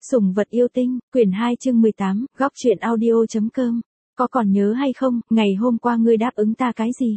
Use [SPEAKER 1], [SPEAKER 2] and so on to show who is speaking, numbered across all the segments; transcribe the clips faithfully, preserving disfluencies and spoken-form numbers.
[SPEAKER 1] Sủng vật yêu tinh, quyển hai chương mười tám, góc truyện audio.com. Có còn nhớ hay không, ngày hôm qua ngươi đáp ứng ta cái gì?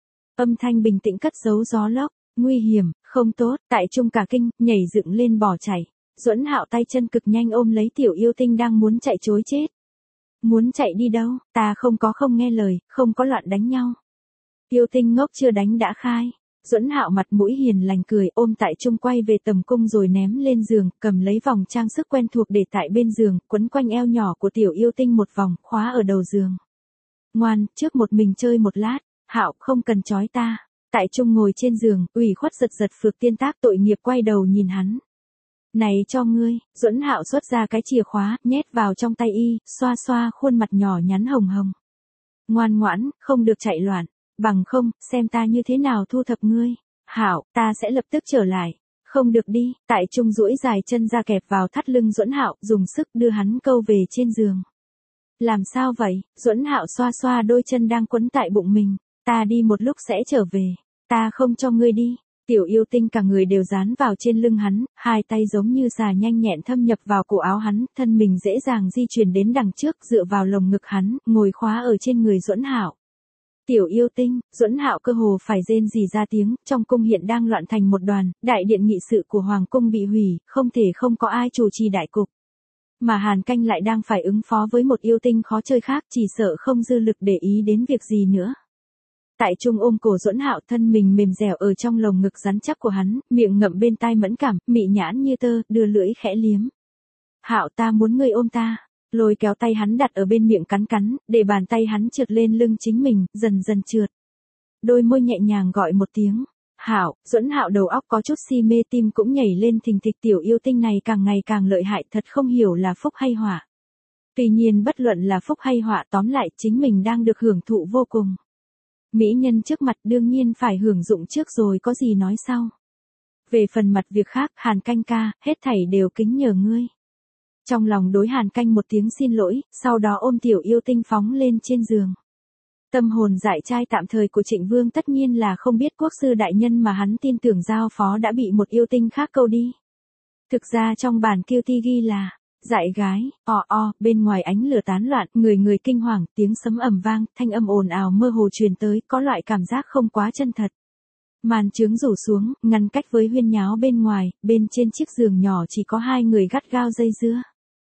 [SPEAKER 1] Âm thanh bình tĩnh cất giấu gió lốc, nguy hiểm, không tốt, tại trung cả kinh, nhảy dựng lên bỏ chạy. Duẫn Hạo tay chân cực nhanh ôm lấy tiểu yêu tinh đang muốn chạy trối chết. Muốn chạy đi đâu, ta không có không nghe lời, không có loạn đánh nhau. Yêu tinh ngốc chưa đánh đã khai. Duẫn Hạo mặt mũi hiền lành cười ôm tại trung quay về tầm cung rồi ném lên giường, cầm lấy vòng trang sức quen thuộc để tại bên giường, quấn quanh eo nhỏ của tiểu yêu tinh một vòng, khóa ở đầu giường. Ngoan, trước một mình chơi một lát, Hạo không cần trói ta. Tại trung ngồi trên giường, ủy khuất giật giật phược tiên tác tội nghiệp quay đầu nhìn hắn. Này cho ngươi, Duẫn Hạo xuất ra cái chìa khóa, nhét vào trong tay y, xoa xoa khuôn mặt nhỏ nhắn hồng hồng. Ngoan ngoãn, không được chạy loạn. Bằng không, xem ta như thế nào thu thập ngươi. Hảo, ta sẽ lập tức trở lại. Không được đi, tại trung duỗi dài chân ra kẹp vào thắt lưng Duẫn Hạo, dùng sức đưa hắn câu về trên giường. Làm sao vậy? Duẫn Hạo xoa xoa đôi chân đang quấn tại bụng mình. Ta đi một lúc sẽ trở về. Ta không cho ngươi đi. Tiểu yêu tinh cả người đều dán vào trên lưng hắn, hai tay giống như xà nhanh nhẹn thâm nhập vào cổ áo hắn, thân mình dễ dàng di chuyển đến đằng trước dựa vào lồng ngực hắn, ngồi khóa ở trên người Duẫn Hạo. Tiểu yêu tinh, Duẫn Hạo cơ hồ phải rên rỉ ra tiếng, trong cung hiện đang loạn thành một đoàn, đại điện nghị sự của hoàng cung bị hủy, không thể không có ai chủ trì đại cục. Mà Hàn Canh lại đang phải ứng phó với một yêu tinh khó chơi khác, chỉ sợ không dư lực để ý đến việc gì nữa. Tại trung ôm cổ Duẫn Hạo, thân mình mềm dẻo ở trong lồng ngực rắn chắc của hắn, miệng ngậm bên tai mẫn cảm, mị nhãn như tơ, đưa lưỡi khẽ liếm. Hạo, ta muốn ngươi ôm ta. Lôi kéo tay hắn đặt ở bên miệng cắn cắn, để bàn tay hắn trượt lên lưng chính mình, dần dần trượt. Đôi môi nhẹ nhàng gọi một tiếng. Hạo, Duẫn Hạo đầu óc có chút si mê, tim cũng nhảy lên thình thịch. Tiểu yêu tinh này càng ngày càng lợi hại, thật không hiểu là phúc hay họa. Tuy nhiên bất luận là phúc hay họa, tóm lại chính mình đang được hưởng thụ vô cùng. Mỹ nhân trước mặt đương nhiên phải hưởng dụng trước rồi có gì nói sau. Về phần mặt việc khác, Hàn Canh ca, hết thảy đều kính nhờ ngươi. Trong lòng đối Hàn Canh một tiếng xin lỗi, sau đó ôm tiểu yêu tinh phóng lên trên giường. Tâm hồn dại trai tạm thời của Trịnh Vương tất nhiên là không biết quốc sư đại nhân mà hắn tin tưởng giao phó đã bị một yêu tinh khác câu đi. Thực ra trong bản kiêu ti ghi là, dại gái, o o, bên ngoài ánh lửa tán loạn, người người kinh hoàng, tiếng sấm ầm vang, thanh âm ồn ào mơ hồ truyền tới, có loại cảm giác không quá chân thật. Màn trướng rủ xuống, ngăn cách với huyên nháo bên ngoài, bên trên chiếc giường nhỏ chỉ có hai người gắt gao dây dưa.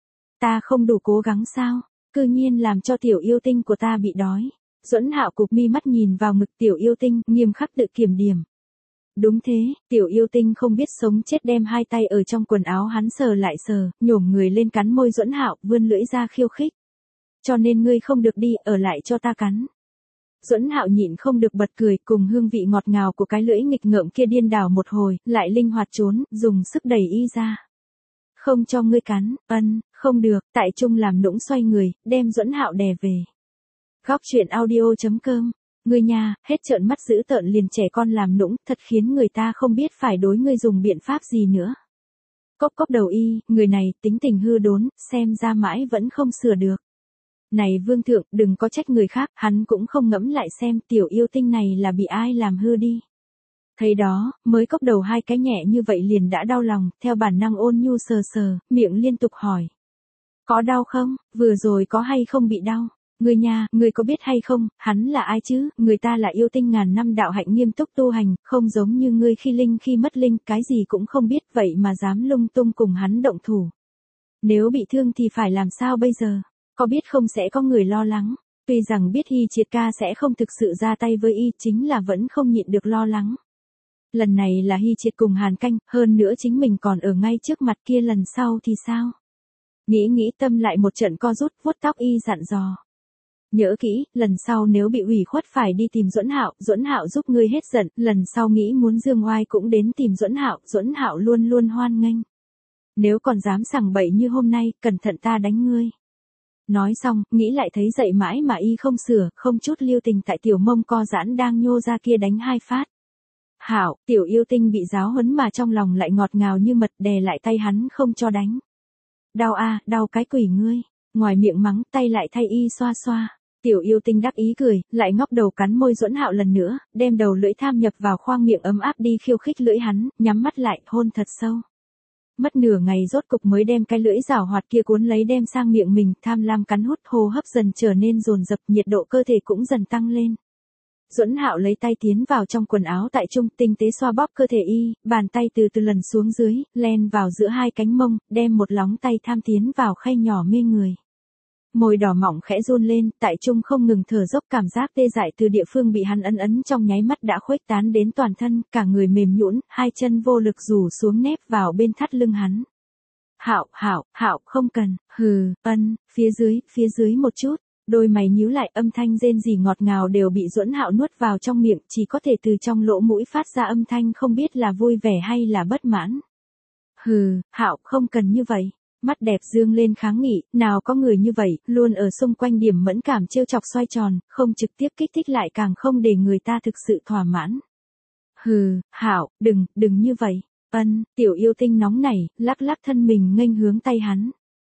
[SPEAKER 1] Ta không đủ cố gắng sao? Cư nhiên làm cho tiểu yêu tinh của ta bị đói. Duẫn Hạo cụp mi mắt nhìn vào ngực tiểu yêu tinh, nghiêm khắc tự kiểm điểm. Đúng thế, tiểu yêu tinh không biết sống chết đem hai tay ở trong quần áo hắn sờ lại sờ, nhổm người lên cắn môi Duẫn Hạo, vươn lưỡi ra khiêu khích. Cho nên ngươi không được đi, ở lại cho ta cắn. Duẫn Hạo nhịn không được bật cười, cùng hương vị ngọt ngào của cái lưỡi nghịch ngợm kia điên đảo một hồi, lại linh hoạt trốn, dùng sức đẩy y ra. Không cho ngươi cắn, ân, không được, tại trung làm nũng xoay người, đem Duẫn Hạo đè về. Góc truyện audio.com, ngươi nhà, hết trợn mắt dữ tợn liền trẻ con làm nũng, thật khiến người ta không biết phải đối ngươi dùng biện pháp gì nữa. Cốc cốc đầu y, người này, tính tình hư đốn, xem ra mãi vẫn không sửa được. Này vương thượng, đừng có trách người khác, hắn cũng không ngẫm lại xem tiểu yêu tinh này là bị ai làm hư đi. Thấy đó, mới cốc đầu hai cái nhẹ như vậy liền đã đau lòng, theo bản năng ôn nhu sờ sờ, miệng liên tục hỏi. Có đau không, vừa rồi có hay không bị đau? Người nhà, người có biết hay không, hắn là ai chứ? Người ta là yêu tinh ngàn năm đạo hạnh nghiêm túc tu hành, không giống như ngươi khi linh khi mất linh, cái gì cũng không biết vậy mà dám lung tung cùng hắn động thủ. Nếu bị thương thì phải làm sao bây giờ? Có biết không sẽ có người lo lắng. Tuy rằng biết Hy Triệt ca sẽ không thực sự ra tay với y, chính là vẫn không nhịn được lo lắng. Lần này là Hy Triệt cùng Hàn Canh, hơn nữa chính mình còn ở ngay trước mặt kia, lần sau thì sao? Nghĩ nghĩ tâm lại một trận co rút, vuốt tóc y dặn dò. Nhớ kỹ, lần sau nếu bị ủy khuất phải đi tìm Duẫn Hạo, Duẫn Hạo giúp ngươi hết giận, lần sau nghĩ muốn dương oai cũng đến tìm Duẫn Hạo, Duẫn Hạo luôn luôn hoan nghênh. Nếu còn dám sằng bậy như hôm nay, cẩn thận ta đánh ngươi. Nói xong, nghĩ lại thấy dậy mãi mà y không sửa, không chút lưu tình tại tiểu mông co giãn đang nhô ra kia đánh hai phát. Hảo, tiểu yêu tinh bị giáo huấn mà trong lòng lại ngọt ngào như mật, đè lại tay hắn không cho đánh. Đau a, đau cái quỷ ngươi. Ngoài miệng mắng, tay lại thay y xoa xoa. Tiểu yêu tinh đắc ý cười, lại ngóc đầu cắn môi Duẫn Hạo lần nữa, đem đầu lưỡi tham nhập vào khoang miệng ấm áp đi khiêu khích lưỡi hắn, nhắm mắt lại, hôn thật sâu. mất nửa ngày rốt cục mới đem cái lưỡi rảo hoạt kia cuốn lấy đem sang miệng mình, tham lam cắn hút, hô hấp dần trở nên dồn dập, nhiệt độ cơ thể cũng dần tăng lên. Duẫn Hạo lấy tay tiến vào trong quần áo Tại Trung, tinh tế xoa bóp cơ thể y, bàn tay từ từ lần xuống dưới, len vào giữa hai cánh mông, đem một lóng tay tham tiến vào khay nhỏ mê người. Môi đỏ mọng khẽ run lên, Tại Trung không ngừng thở dốc, cảm giác tê dại từ địa phương bị hắn ấn ấn trong nháy mắt đã khuếch tán đến toàn thân, cả người mềm nhũn, hai chân vô lực rủ xuống nép vào bên thắt lưng hắn. Hạo, Hạo, Hạo, không cần, hừ, ân, phía dưới, phía dưới một chút. Đôi mày nhíu lại, âm thanh rên rỉ ngọt ngào đều bị Duẫn Hạo nuốt vào trong miệng, chỉ có thể từ trong lỗ mũi phát ra âm thanh không biết là vui vẻ hay là bất mãn. Hừ, Hạo, không cần như vậy. Mắt đẹp dương lên kháng nghị, nào có người như vậy, luôn ở xung quanh điểm mẫn cảm trêu chọc xoay tròn, không trực tiếp kích thích lại càng không để người ta thực sự thỏa mãn. Hừ, Hạo, đừng, đừng như vậy. Ân, tiểu yêu tinh nóng nảy, lắc lắc thân mình nghênh hướng tay hắn.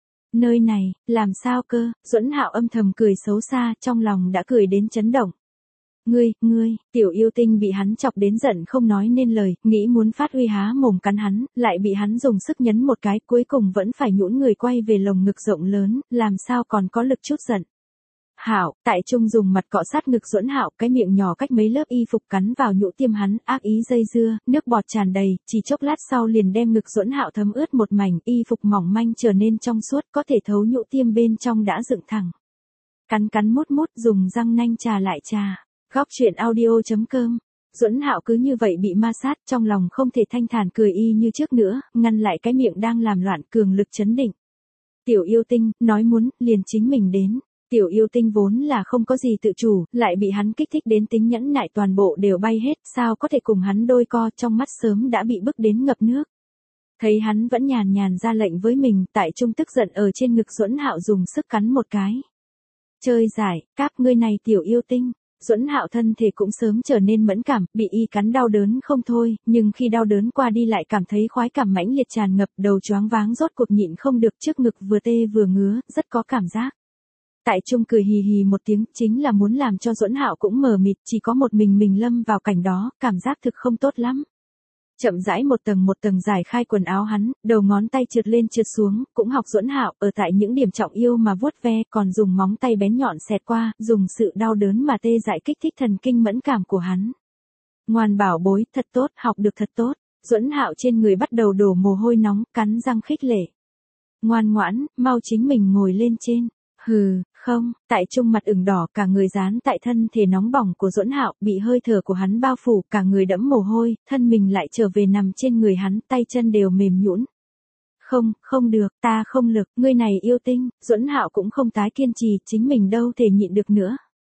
[SPEAKER 1] Nơi này, làm sao cơ? Duẫn Hạo âm thầm cười xấu xa, trong lòng đã cười đến chấn động. Ngươi, ngươi, tiểu yêu tinh bị hắn chọc đến giận không nói nên lời, nghĩ muốn phát huy há mồm cắn hắn, lại bị hắn dùng sức nhấn một cái, cuối cùng vẫn phải nhũn người quay về lồng ngực rộng lớn, làm sao còn có lực chút giận. Hạo, Tại Trung dùng mặt cọ sát ngực Duẫn Hạo, cái miệng nhỏ cách mấy lớp y phục cắn vào nhũ tiêm hắn, ác ý dây dưa, nước bọt tràn đầy, chỉ chốc lát sau liền đem ngực Duẫn Hạo thấm ướt một mảnh, y phục mỏng manh trở nên trong suốt, có thể thấu nhũ tiêm bên trong đã dựng thẳng. Cắn cắn mút mút, dùng răng nanh trà lại trà. Góc truyện audio chấm com. Duẫn Hạo cứ như vậy bị ma sát, trong lòng không thể thanh thản cười y như trước nữa, ngăn lại cái miệng đang làm loạn, cường lực chấn định. Tiểu yêu tinh, nói muốn, liền chính mình đến. Tiểu yêu tinh vốn là không có gì tự chủ, lại bị hắn kích thích đến tính nhẫn nại toàn bộ đều bay hết, sao có thể cùng hắn đôi co, trong mắt sớm đã bị bức đến ngập nước. Thấy hắn vẫn nhàn nhàn ra lệnh với mình, Tại Trung tức giận ở trên ngực Duẫn Hạo dùng sức cắn một cái. Chơi giải, cáp ngươi này tiểu yêu tinh. Duẫn Hạo thân thể cũng sớm trở nên mẫn cảm, bị y cắn đau đớn không thôi, nhưng khi đau đớn qua đi lại cảm thấy khoái cảm mãnh liệt tràn ngập, đầu choáng váng rốt cuộc nhịn không được, trước ngực vừa tê vừa ngứa, rất có cảm giác. Tại Trung cười hì hì một tiếng, chính là muốn làm cho Duẫn Hạo cũng mờ mịt, chỉ có một mình mình lâm vào cảnh đó, cảm giác thực không tốt lắm. Chậm rãi một tầng một tầng giải khai quần áo hắn, đầu ngón tay trượt lên trượt xuống, cũng học Duẫn Hạo ở tại những điểm trọng yêu mà vuốt ve, còn dùng móng tay bén nhọn xẹt qua, dùng sự đau đớn mà tê dại kích thích thần kinh mẫn cảm của hắn. Ngoan bảo bối, thật tốt, học được thật tốt. Duẫn Hạo trên người bắt đầu đổ mồ hôi nóng, cắn răng khích lệ. Ngoan ngoãn, mau chính mình ngồi lên trên. Hừ, không, Tại Trung mặt ửng đỏ, cả người dán tại thân thể nóng bỏng của Duẫn Hạo, bị hơi thở của hắn bao phủ, cả người đẫm mồ hôi, thân mình lại trở về nằm trên người hắn, tay chân đều mềm nhũn. Không, không được, ta không lực, ngươi này yêu tinh. Duẫn Hạo cũng không tái kiên trì, chính mình đâu thể nhịn được nữa.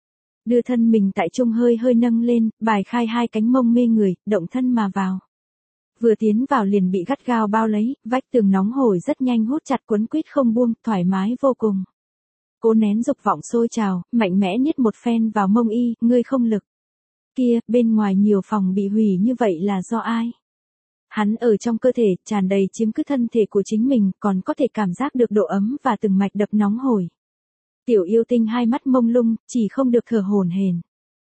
[SPEAKER 1] Đưa thân mình Tại Trung hơi hơi nâng lên, bài khai hai cánh mông mê người, động thân mà vào. Vừa tiến vào liền bị gắt gao bao lấy, vách tường nóng hổi rất nhanh hút chặt quấn quýt không buông, thoải mái vô cùng. Cố nén dục vọng sôi trào, mạnh mẽ niết một phen vào mông y, ngươi không lực. Kia, bên ngoài nhiều phòng bị hủy như vậy là do ai? Hắn ở trong cơ thể, tràn đầy chiếm cứ thân thể của chính mình, còn có thể cảm giác được độ ấm và từng mạch đập nóng hổi. Tiểu yêu tinh hai mắt mông lung, chỉ không được thở hổn hển.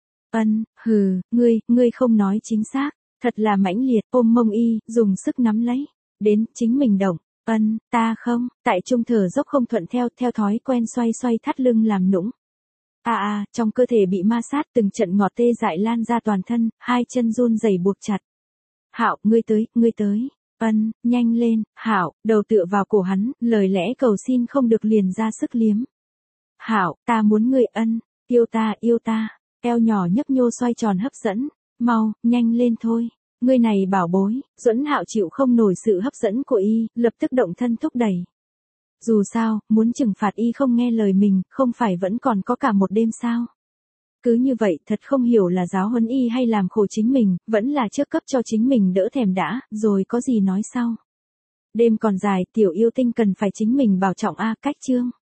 [SPEAKER 1] Ân, hừ, ngươi, ngươi không nói chính xác, thật là mãnh liệt, ôm mông y, dùng sức nắm lấy, đến, chính mình động. Ân, ta không, Tại Trung thở dốc không thuận theo, theo thói quen xoay xoay thắt lưng làm nũng. À à, trong cơ thể bị ma sát từng trận ngọt tê dại lan ra toàn thân, hai chân run rẩy buộc chặt. Hạo, ngươi tới, ngươi tới. Ân, nhanh lên, Hạo, đầu tựa vào cổ hắn, lời lẽ cầu xin không được liền ra sức liếm. Hạo, ta muốn ngươi ân, yêu ta, yêu ta. Eo nhỏ nhấp nhô xoay tròn hấp dẫn. Mau, nhanh lên thôi. Ngươi này bảo bối. Duẫn Hạo chịu không nổi sự hấp dẫn của y, lập tức động thân thúc đẩy. Dù sao, muốn trừng phạt y không nghe lời mình, không phải vẫn còn có cả một đêm sao? Cứ như vậy, thật không hiểu là giáo huấn y hay làm khổ chính mình, vẫn là trước cấp cho chính mình đỡ thèm đã, rồi có gì nói sau. Đêm còn dài, tiểu yêu tinh cần phải chính mình bảo trọng a, cách chương.